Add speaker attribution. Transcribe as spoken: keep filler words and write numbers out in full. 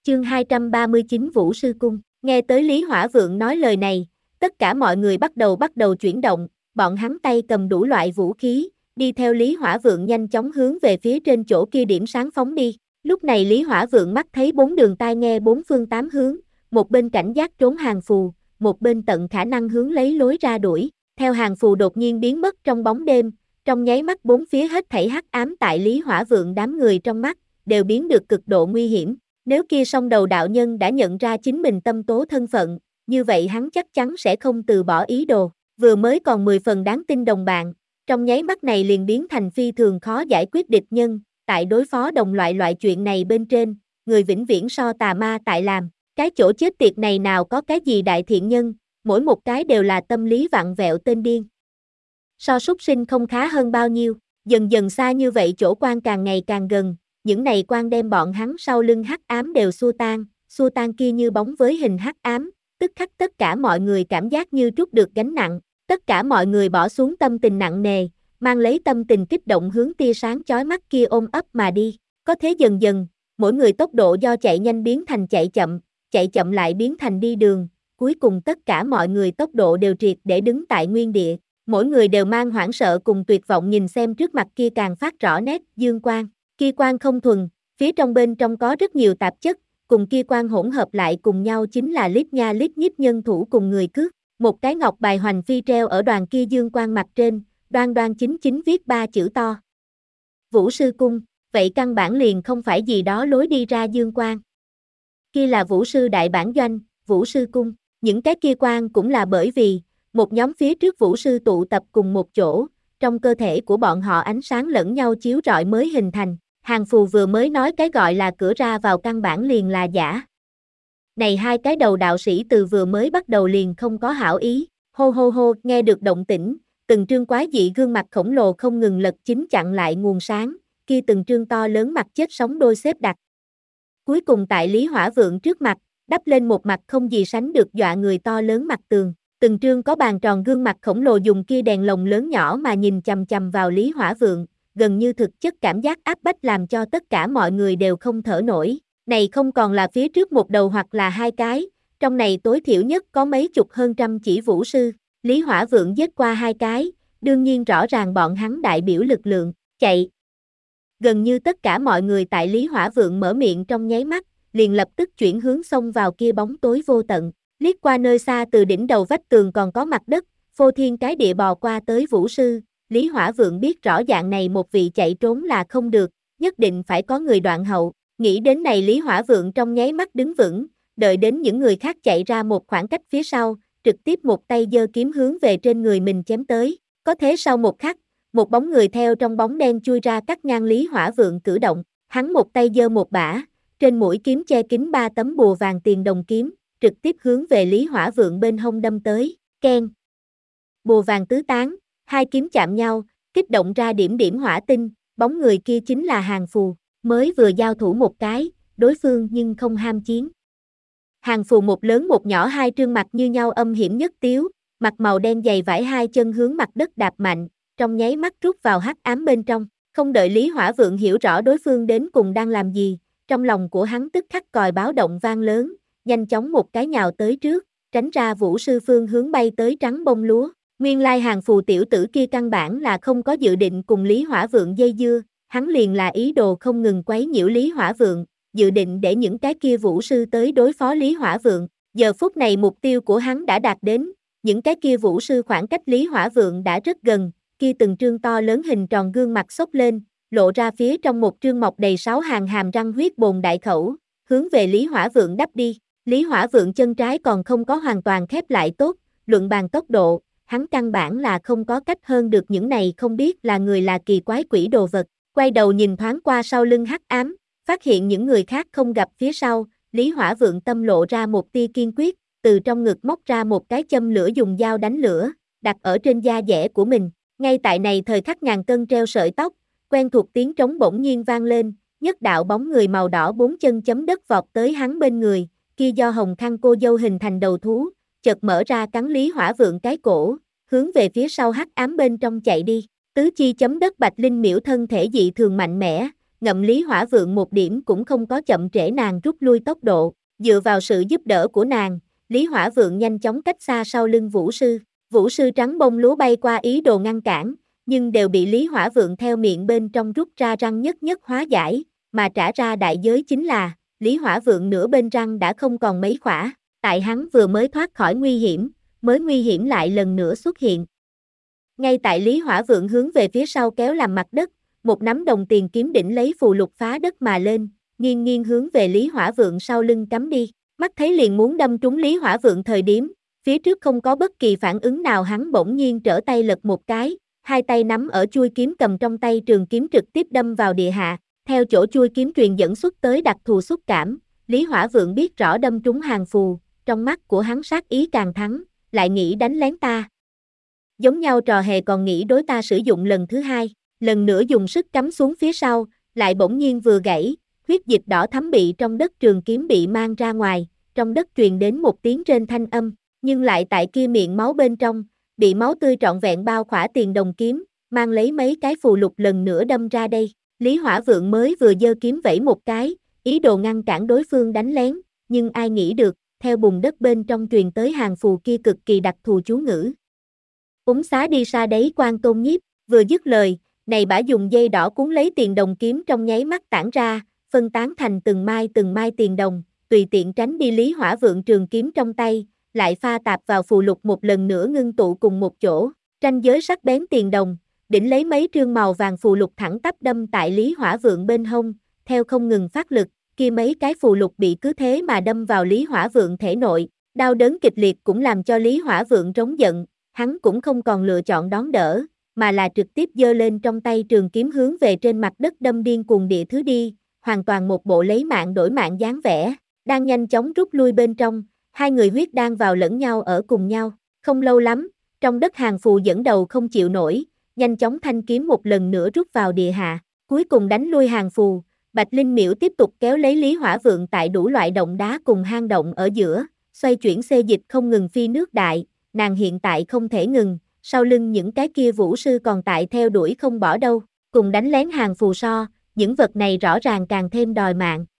Speaker 1: Chương hai trăm ba mươi chín Vũ Sư Cung. Nghe tới Lý Hỏa Vượng nói lời này, tất cả mọi người bắt đầu bắt đầu chuyển động, bọn hắn tay cầm đủ loại vũ khí, đi theo Lý Hỏa Vượng nhanh chóng hướng về phía trên chỗ kia điểm sáng phóng đi. Lúc này Lý Hỏa Vượng mắt thấy bốn đường tai nghe bốn phương tám hướng, một bên cảnh giác trốn hàng phù, một bên tận khả năng hướng lấy lối ra đuổi. Theo hàng phù đột nhiên biến mất trong bóng đêm, trong nháy mắt bốn phía hết thảy hắc ám tại Lý Hỏa Vượng đám người trong mắt, đều biến được cực độ nguy hiểm. Nếu kia song đầu đạo nhân đã nhận ra chính mình tâm tố thân phận, như vậy hắn chắc chắn sẽ không từ bỏ ý đồ. Vừa mới còn mười phần đáng tin đồng bạn, trong nháy mắt này liền biến thành phi thường khó giải quyết địch nhân, tại đối phó đồng loại loại chuyện này bên trên, người vĩnh viễn so tà ma tại làm. Cái chỗ chết tiệt này nào có cái gì đại thiện nhân, mỗi một cái đều là tâm lý vặn vẹo tên điên. So súc sinh không khá hơn bao nhiêu, dần dần xa như vậy chỗ quan càng ngày càng gần, những này quan đem bọn hắn sau lưng hắc ám đều xua tan, xua tan kia như bóng với hình hắc ám, tức khắc tất cả mọi người cảm giác như trút được gánh nặng, tất cả mọi người bỏ xuống tâm tình nặng nề, mang lấy tâm tình kích động hướng tia sáng chói mắt kia ôm ấp mà đi. Có thế dần dần, mỗi người tốc độ do chạy nhanh biến thành chạy chậm, chạy chậm lại biến thành đi đường, cuối cùng tất cả mọi người tốc độ đều triệt để đứng tại nguyên địa, mỗi người đều mang hoảng sợ cùng tuyệt vọng nhìn xem trước mặt kia càng phát rõ nét dương quang. Kia quang không thuần, phía trong bên trong có rất nhiều tạp chất, cùng kia quang hỗn hợp lại cùng nhau chính là lít nha lít nhít nhân thủ cùng người cướp. Một cái ngọc bài hoành phi treo ở đoàn kia dương quang mặt trên, đoan đoan chính chính viết ba chữ to. Vũ Sư Cung, vậy căn bản liền không phải gì đó lối đi ra dương quang. Kia là Vũ Sư Đại Bản Doanh, Vũ Sư Cung, những cái kia quang cũng là bởi vì, một nhóm phía trước Vũ Sư tụ tập cùng một chỗ, trong cơ thể của bọn họ ánh sáng lẫn nhau chiếu rọi mới hình thành. Hàng phù vừa mới nói cái gọi là cửa ra vào căn bản liền là giả. Này hai cái đầu đạo sĩ từ vừa mới bắt đầu liền không có hảo ý, hô hô hô, nghe được động tĩnh, từng trương quái dị gương mặt khổng lồ không ngừng lật chính chặn lại nguồn sáng, kia từng trương to lớn mặt chết sống đôi xếp đặt. Cuối cùng tại Lý Hỏa Vượng trước mặt, đắp lên một mặt không gì sánh được dọa người to lớn mặt tường, từng trương có bàn tròn gương mặt khổng lồ dùng kia đèn lồng lớn nhỏ mà nhìn chằm chằm vào Lý Hỏa Vượng, gần như thực chất cảm giác áp bách làm cho tất cả mọi người đều không thở nổi. Này không còn là phía trước một đầu hoặc là hai cái, trong này tối thiểu nhất có mấy chục hơn trăm chỉ vũ sư, Lý Hỏa Vượng giết qua hai cái, đương nhiên rõ ràng bọn hắn đại biểu lực lượng, chạy. Gần như tất cả mọi người tại Lý Hỏa Vượng mở miệng trong nháy mắt, liền lập tức chuyển hướng xông vào kia bóng tối vô tận, liếc qua nơi xa từ đỉnh đầu vách tường còn có mặt đất, phô thiên cái địa bò qua tới vũ sư. Lý Hỏa Vượng biết rõ dạng này một vị chạy trốn là không được, nhất định phải có người đoạn hậu. Nghĩ đến này Lý Hỏa Vượng trong nháy mắt đứng vững, đợi đến những người khác chạy ra một khoảng cách phía sau, trực tiếp một tay giơ kiếm hướng về trên người mình chém tới. Có thế sau một khắc, một bóng người theo trong bóng đen chui ra cắt ngang Lý Hỏa Vượng cử động, hắn một tay giơ một bả, trên mũi kiếm che kín ba tấm bùa vàng tiền đồng kiếm, trực tiếp hướng về Lý Hỏa Vượng bên hông đâm tới, keng. Bùa vàng tứ tán, hai kiếm chạm nhau, kích động ra điểm điểm hỏa tinh, bóng người kia chính là Hàng Phù, mới vừa giao thủ một cái, đối phương nhưng không ham chiến. Hàng Phù một lớn một nhỏ hai trương mặt như nhau âm hiểm nhất tiếu, mặt màu đen dày vải hai chân hướng mặt đất đạp mạnh, trong nháy mắt rút vào hắc ám bên trong, không đợi Lý Hỏa Vượng hiểu rõ đối phương đến cùng đang làm gì, trong lòng của hắn tức khắc còi báo động vang lớn, nhanh chóng một cái nhào tới trước, tránh ra vũ sư phương hướng bay tới trắng bông lúa. Nguyên lai Hàng Phù tiểu tử kia căn bản là không có dự định cùng Lý Hỏa Vượng dây dưa, hắn liền là ý đồ không ngừng quấy nhiễu Lý Hỏa Vượng, dự định để những cái kia vũ sư tới đối phó Lý Hỏa Vượng. Giờ phút này mục tiêu của hắn đã đạt đến, những cái kia vũ sư khoảng cách Lý Hỏa Vượng đã rất gần, kia từng trương to lớn hình tròn gương mặt xốc lên, lộ ra phía trong một trương mọc đầy sáu hàng hàm răng huyết bồn đại khẩu, hướng về Lý Hỏa Vượng đắp đi. Lý Hỏa Vượng chân trái còn không có hoàn toàn khép lại tốt, luận bàn tốc độ, hắn căn bản là không có cách hơn được những này không biết là người là kỳ quái quỷ đồ vật, quay đầu nhìn thoáng qua sau lưng hắc ám, phát hiện những người khác không gặp phía sau, Lý Hỏa Vượng tâm lộ ra một tia kiên quyết, từ trong ngực móc ra một cái châm lửa dùng dao đánh lửa, đặt ở trên da dẻ của mình, ngay tại này thời khắc ngàn cân treo sợi tóc, quen thuộc tiếng trống bỗng nhiên vang lên, nhất đạo bóng người màu đỏ bốn chân chấm đất vọt tới hắn bên người, kia do hồng khăn cô dâu hình thành đầu thú, chợt mở ra cắn Lý Hỏa Vượng cái cổ, hướng về phía sau hắc ám bên trong chạy đi. Tứ chi chấm đất bạch linh miễu thân thể dị thường mạnh mẽ, ngậm Lý Hỏa Vượng một điểm cũng không có chậm trễ nàng rút lui tốc độ, dựa vào sự giúp đỡ của nàng, Lý Hỏa Vượng nhanh chóng cách xa sau lưng Vũ Sư, Vũ Sư trắng bông lúa bay qua ý đồ ngăn cản, nhưng đều bị Lý Hỏa Vượng theo miệng bên trong rút ra răng nhất nhất hóa giải, mà trả ra đại giới chính là, Lý Hỏa Vượng nửa bên răng đã không còn mấy khỏa, tại hắn vừa mới thoát khỏi nguy hiểm, mới nguy hiểm lại lần nữa xuất hiện. Ngay tại Lý Hỏa Vượng hướng về phía sau kéo làm mặt đất, một nắm đồng tiền kiếm đỉnh lấy phù lục phá đất mà lên, nghiêng nghiêng hướng về Lý Hỏa Vượng sau lưng cắm đi, mắt thấy liền muốn đâm trúng Lý Hỏa Vượng thời điểm, phía trước không có bất kỳ phản ứng nào hắn bỗng nhiên trở tay lật một cái, hai tay nắm ở chuôi kiếm cầm trong tay trường kiếm trực tiếp đâm vào địa hạ, theo chỗ chuôi kiếm truyền dẫn xuất tới đặc thù xúc cảm, Lý Hỏa Vượng biết rõ đâm trúng hàng phù, trong mắt của hắn sát ý càng thắng, lại nghĩ đánh lén ta. Giống nhau trò hề còn nghĩ đối ta sử dụng lần thứ hai, lần nữa dùng sức cắm xuống phía sau, lại bỗng nhiên vừa gãy, huyết dịch đỏ thắm bị trong đất trường kiếm bị mang ra ngoài, trong đất truyền đến một tiếng rên thanh âm, nhưng lại tại kia miệng máu bên trong, bị máu tươi trọn vẹn bao khỏa tiền đồng kiếm, mang lấy mấy cái phù lục lần nữa đâm ra đây, Lý Hỏa Vượng mới vừa giơ kiếm vẫy một cái, ý đồ ngăn cản đối phương đánh lén, nhưng ai nghĩ được, theo bùn đất bên trong truyền tới hàng phù kia cực kỳ đặc thù chú ngữ. Úng xá đi xa đấy quan tôn nhiếp, vừa dứt lời, này bả dùng dây đỏ cuốn lấy tiền đồng kiếm trong nháy mắt tản ra, phân tán thành từng mai từng mai tiền đồng, tùy tiện tránh đi Lý Hỏa Vượng trường kiếm trong tay, lại pha tạp vào phù lục một lần nữa ngưng tụ cùng một chỗ, tranh giới sắc bén tiền đồng, đỉnh lấy mấy trương màu vàng phù lục thẳng tắp đâm tại Lý Hỏa Vượng bên hông, theo không ngừng phát lực, kia mấy cái phù lục bị cứ thế mà đâm vào Lý Hỏa Vượng thể nội, đau đớn kịch liệt cũng làm cho Lý Hỏa Vượng trống giận, hắn cũng không còn lựa chọn đón đỡ, mà là trực tiếp giơ lên trong tay trường kiếm hướng về trên mặt đất đâm điên cuồng địa thứ đi, hoàn toàn một bộ lấy mạng đổi mạng dáng vẻ, đang nhanh chóng rút lui bên trong, hai người huyết đang vào lẫn nhau ở cùng nhau, không lâu lắm, trong đất hàng phù dẫn đầu không chịu nổi, nhanh chóng thanh kiếm một lần nữa rút vào địa hạ, cuối cùng đánh lui hàng phù, Bạch Linh Miễu tiếp tục kéo lấy Lý Hỏa Vượng tại đủ loại động đá cùng hang động ở giữa, xoay chuyển xê dịch không ngừng phi nước đại, nàng hiện tại không thể ngừng, sau lưng những cái kia vũ sư còn tại theo đuổi không bỏ đâu, cùng đánh lén hàng phù so, những vật này rõ ràng càng thêm đòi mạng.